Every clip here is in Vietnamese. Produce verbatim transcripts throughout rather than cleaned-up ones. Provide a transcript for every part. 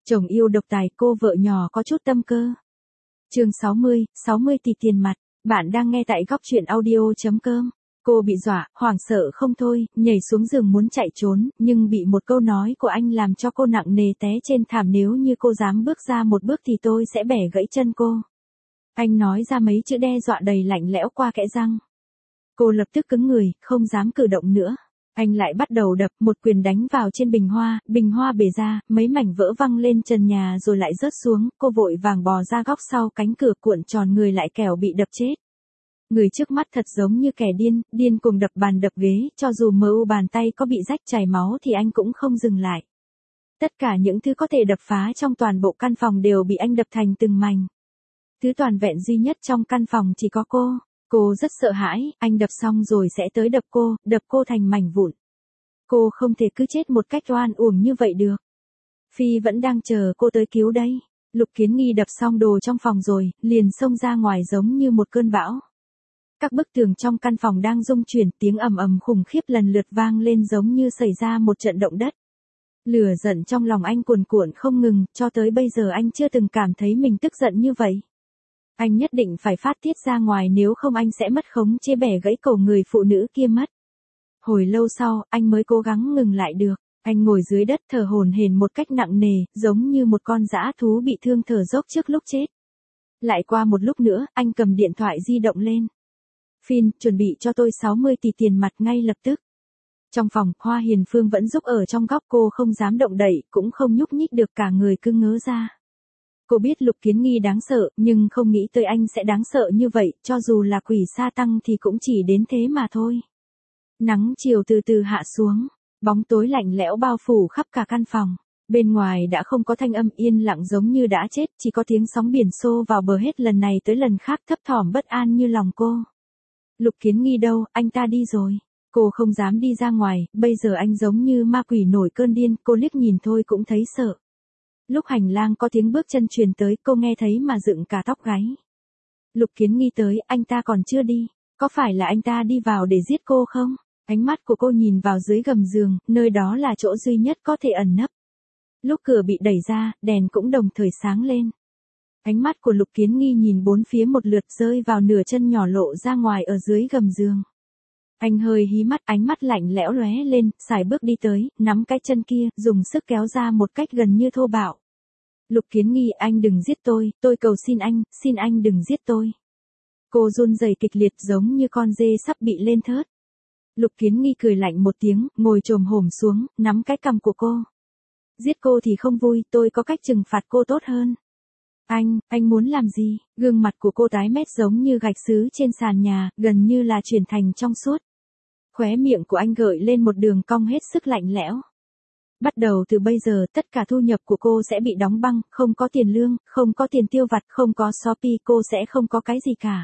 Chồng yêu độc tài, cô vợ nhỏ có chút tâm cơ. Chương sáu mươi, sáu mươi tỷ tiền mặt. Bạn đang nghe tại góc truyện audio chấm com. Cô bị dọa, hoảng sợ không thôi, nhảy xuống giường muốn chạy trốn, nhưng bị một câu nói của anh làm cho cô nặng nề té trên thảm. Nếu như cô dám bước ra một bước thì tôi sẽ bẻ gãy chân cô. Anh nói ra mấy chữ đe dọa đầy lạnh lẽo qua kẽ răng. Cô lập tức cứng người, không dám cử động nữa. Anh lại bắt đầu đập, một quyền đánh vào trên bình hoa, bình hoa bể ra, mấy mảnh vỡ văng lên trần nhà rồi lại rớt xuống. Cô vội vàng bò ra góc sau cánh cửa, cuộn tròn người lại kẻo bị đập chết. Người trước mắt thật giống như kẻ điên, điên cuồng đập bàn đập ghế, cho dù mờ u bàn tay có bị rách chảy máu thì anh cũng không dừng lại. Tất cả những thứ có thể đập phá trong toàn bộ căn phòng đều bị anh đập thành từng mảnh. Thứ toàn vẹn duy nhất trong căn phòng chỉ có cô. Cô rất sợ hãi, anh đập xong rồi sẽ tới đập cô, đập cô thành mảnh vụn. Cô không thể cứ chết một cách oan uổng như vậy được. Phi vẫn đang chờ cô tới cứu đây. Lục Kiến Nghi đập xong đồ trong phòng rồi, liền xông ra ngoài giống như một cơn bão. Các bức tường trong căn phòng đang rung chuyển, tiếng ầm ầm khủng khiếp lần lượt vang lên giống như xảy ra một trận động đất. Lửa giận trong lòng anh cuồn cuộn không ngừng, cho tới bây giờ anh chưa từng cảm thấy mình tức giận như vậy. Anh nhất định phải phát tiết ra ngoài, nếu không anh sẽ mất khống chế bẻ gãy cổ người phụ nữ kia mất. Hồi lâu sau, anh mới cố gắng ngừng lại được. Anh ngồi dưới đất thở hổn hển một cách nặng nề, giống như một con dã thú bị thương thở dốc trước lúc chết. Lại qua một lúc nữa, anh cầm điện thoại di động lên. Phin, chuẩn bị cho tôi sáu mươi tỷ tiền mặt ngay lập tức. Trong phòng, Hoa Hiền Phương vẫn rúc ở trong góc, cô không dám động đậy, cũng không nhúc nhích được, cả người cứ ngớ ra. Cô biết Lục Kiến Nghi đáng sợ, nhưng không nghĩ tới anh sẽ đáng sợ như vậy, cho dù là quỷ sa tăng thì cũng chỉ đến thế mà thôi. Nắng chiều từ từ hạ xuống, bóng tối lạnh lẽo bao phủ khắp cả căn phòng. Bên ngoài đã không có thanh âm, yên lặng giống như đã chết, chỉ có tiếng sóng biển xô vào bờ hết lần này tới lần khác, thấp thỏm bất an như lòng cô. Lục Kiến Nghi đâu, anh ta đi rồi. Cô không dám đi ra ngoài, bây giờ anh giống như ma quỷ nổi cơn điên, cô liếc nhìn thôi cũng thấy sợ. Lúc hành lang có tiếng bước chân truyền tới, cô nghe thấy mà dựng cả tóc gáy. Lục Kiến Nghi tới, anh ta còn chưa đi. Có phải là anh ta đi vào để giết cô không? Ánh mắt của cô nhìn vào dưới gầm giường, nơi đó là chỗ duy nhất có thể ẩn nấp. Lúc cửa bị đẩy ra, đèn cũng đồng thời sáng lên. Ánh mắt của Lục Kiến Nghi nhìn bốn phía một lượt, rơi vào nửa chân nhỏ lộ ra ngoài ở dưới gầm giường. Anh hơi hí mắt, ánh mắt lạnh lẽo lóe lên, sải bước đi tới, nắm cái chân kia, dùng sức kéo ra một cách gần như thô bạo. Lục Kiến Nghi, anh đừng giết tôi, tôi cầu xin anh, xin anh đừng giết tôi. Cô run rẩy kịch liệt giống như con dê sắp bị lên thớt. Lục Kiến Nghi cười lạnh một tiếng, ngồi chồm hổm xuống, nắm cái cằm của cô. Giết cô thì không vui, tôi có cách trừng phạt cô tốt hơn. Anh, anh muốn làm gì? Gương mặt của cô tái mét giống như gạch sứ trên sàn nhà, gần như là chuyển thành trong suốt. Khóe miệng của anh gợi lên một đường cong hết sức lạnh lẽo. Bắt đầu từ bây giờ, tất cả thu nhập của cô sẽ bị đóng băng, không có tiền lương, không có tiền tiêu vặt, không có Shopee, cô sẽ không có cái gì cả.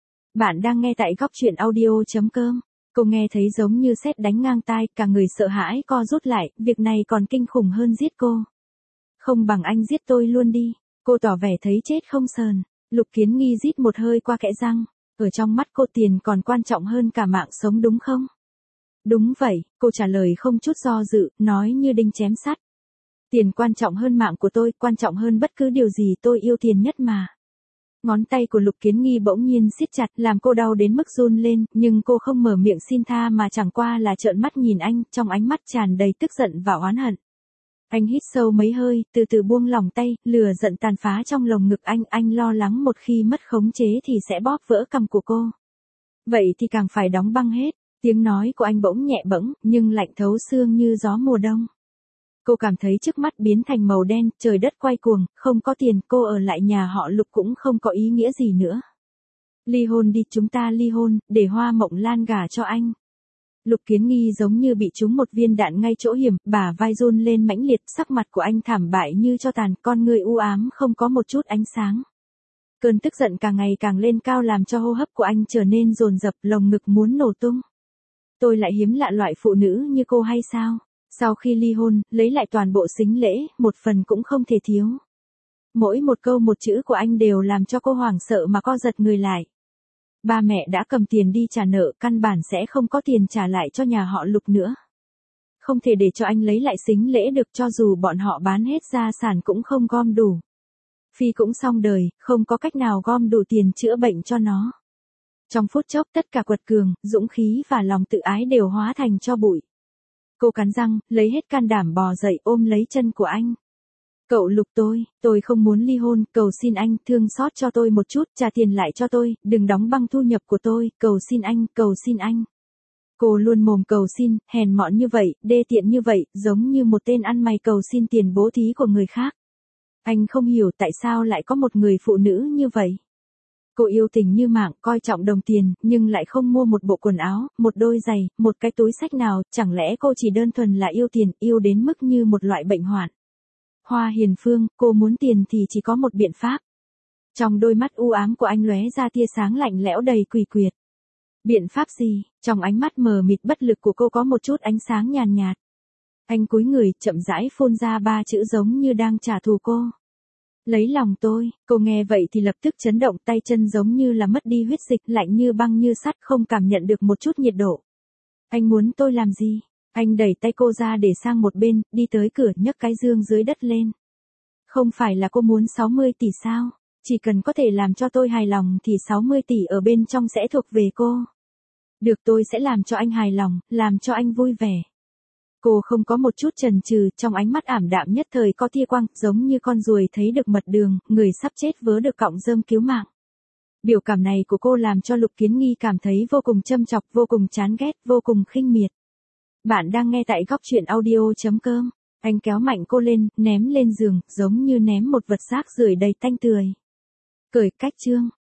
Bạn đang nghe tại góc truyện audio chấm com. Cô nghe thấy giống như sét đánh ngang tai, cả người sợ hãi co rút lại, việc này còn kinh khủng hơn giết cô. Không bằng anh giết tôi luôn đi. Cô tỏ vẻ thấy chết không sờn. Lục Kiến Nghi rít một hơi qua kẽ răng. Ở trong mắt cô tiền còn quan trọng hơn cả mạng sống đúng không? Đúng vậy, cô trả lời không chút do dự, nói như đinh chém sắt. Tiền quan trọng hơn mạng của tôi, quan trọng hơn bất cứ điều gì, tôi yêu tiền nhất mà. Ngón tay của Lục Kiến Nghi bỗng nhiên siết chặt, làm cô đau đến mức run lên, nhưng cô không mở miệng xin tha mà chẳng qua là trợn mắt nhìn anh, trong ánh mắt tràn đầy tức giận và oán hận. Anh hít sâu mấy hơi, từ từ buông lỏng tay, lửa giận tàn phá trong lồng ngực anh, anh lo lắng một khi mất khống chế thì sẽ bóp vỡ cằm của cô. Vậy thì càng phải đóng băng hết. Tiếng nói của anh bỗng nhẹ bẫng, nhưng lạnh thấu xương như gió mùa đông. Cô cảm thấy trước mắt biến thành màu đen, trời đất quay cuồng, không có tiền, cô ở lại nhà họ Lục cũng không có ý nghĩa gì nữa. Ly hôn đi, chúng ta ly hôn, để Hoa Mộng Lan gả cho anh. Lục Kiến Nghi giống như bị trúng một viên đạn ngay chỗ hiểm, bả vai run lên mãnh liệt, sắc mặt của anh thảm bại như tro tàn, con người u ám không có một chút ánh sáng. Cơn tức giận càng ngày càng lên cao làm cho hô hấp của anh trở nên dồn dập, lồng ngực muốn nổ tung. Tôi lại hiếm lạ loại phụ nữ như cô hay sao? Sau khi ly hôn, lấy lại toàn bộ sính lễ, một phần cũng không thể thiếu. Mỗi một câu một chữ của anh đều làm cho cô hoảng sợ mà co giật người lại. Ba mẹ đã cầm tiền đi trả nợ, căn bản sẽ không có tiền trả lại cho nhà họ Lục nữa. không thể để cho anh lấy lại sính lễ được, cho dù bọn họ bán hết gia sản cũng không gom đủ. Phi cũng xong đời, không có cách nào gom đủ tiền chữa bệnh cho nó. Trong phút chốc tất cả quật cường, dũng khí và lòng tự ái đều hóa thành tro bụi. Cô cắn răng, lấy hết can đảm bò dậy ôm lấy chân của anh. Cậu Lục tôi, tôi không muốn ly hôn, cầu xin anh, thương xót cho tôi một chút, trả tiền lại cho tôi, đừng đóng băng thu nhập của tôi, cầu xin anh, cầu xin anh. Cô luôn mồm cầu xin, hèn mọn như vậy, đê tiện như vậy, giống như một tên ăn mày cầu xin tiền bố thí của người khác. Anh không hiểu tại sao lại có một người phụ nữ như vậy. Cô yêu tình như mạng, coi trọng đồng tiền, nhưng lại không mua một bộ quần áo, một đôi giày, một cái túi xách nào, chẳng lẽ cô chỉ đơn thuần là yêu tiền, yêu đến mức như một loại bệnh hoạn. Hoa Hiền Phương, cô muốn tiền thì chỉ có một biện pháp. Trong đôi mắt u ám của anh lóe ra tia sáng lạnh lẽo đầy quỷ quyệt. Biện pháp gì? Trong ánh mắt mờ mịt bất lực của cô có một chút ánh sáng nhàn nhạt. Anh cúi người, chậm rãi phun ra ba chữ giống như đang trả thù cô. Lấy lòng tôi, cô nghe vậy thì lập tức chấn động, tay chân giống như là mất đi huyết dịch, lạnh như băng như sắt, không cảm nhận được một chút nhiệt độ. Anh muốn tôi làm gì? Anh đẩy tay cô ra để sang một bên, đi tới cửa nhấc cái giường dưới đất lên. Không phải là cô muốn sáu mươi tỷ sao? Chỉ cần có thể làm cho tôi hài lòng thì sáu mươi tỷ ở bên trong sẽ thuộc về cô. Được, tôi sẽ làm cho anh hài lòng, làm cho anh vui vẻ. Cô không có một chút chần chừ, trong ánh mắt ảm đạm nhất thời có tia quang, giống như con ruồi thấy được mật đường, người sắp chết vớ được cọng rơm cứu mạng. Biểu cảm này của cô làm cho Lục Kiến Nghi cảm thấy vô cùng châm chọc, vô cùng chán ghét, vô cùng khinh miệt. Bạn đang nghe tại góc truyện audio chấm com. Anh kéo mạnh cô lên, ném lên giường, giống như ném một vật rác rưởi đầy tanh tưởi. Cởi cách chương,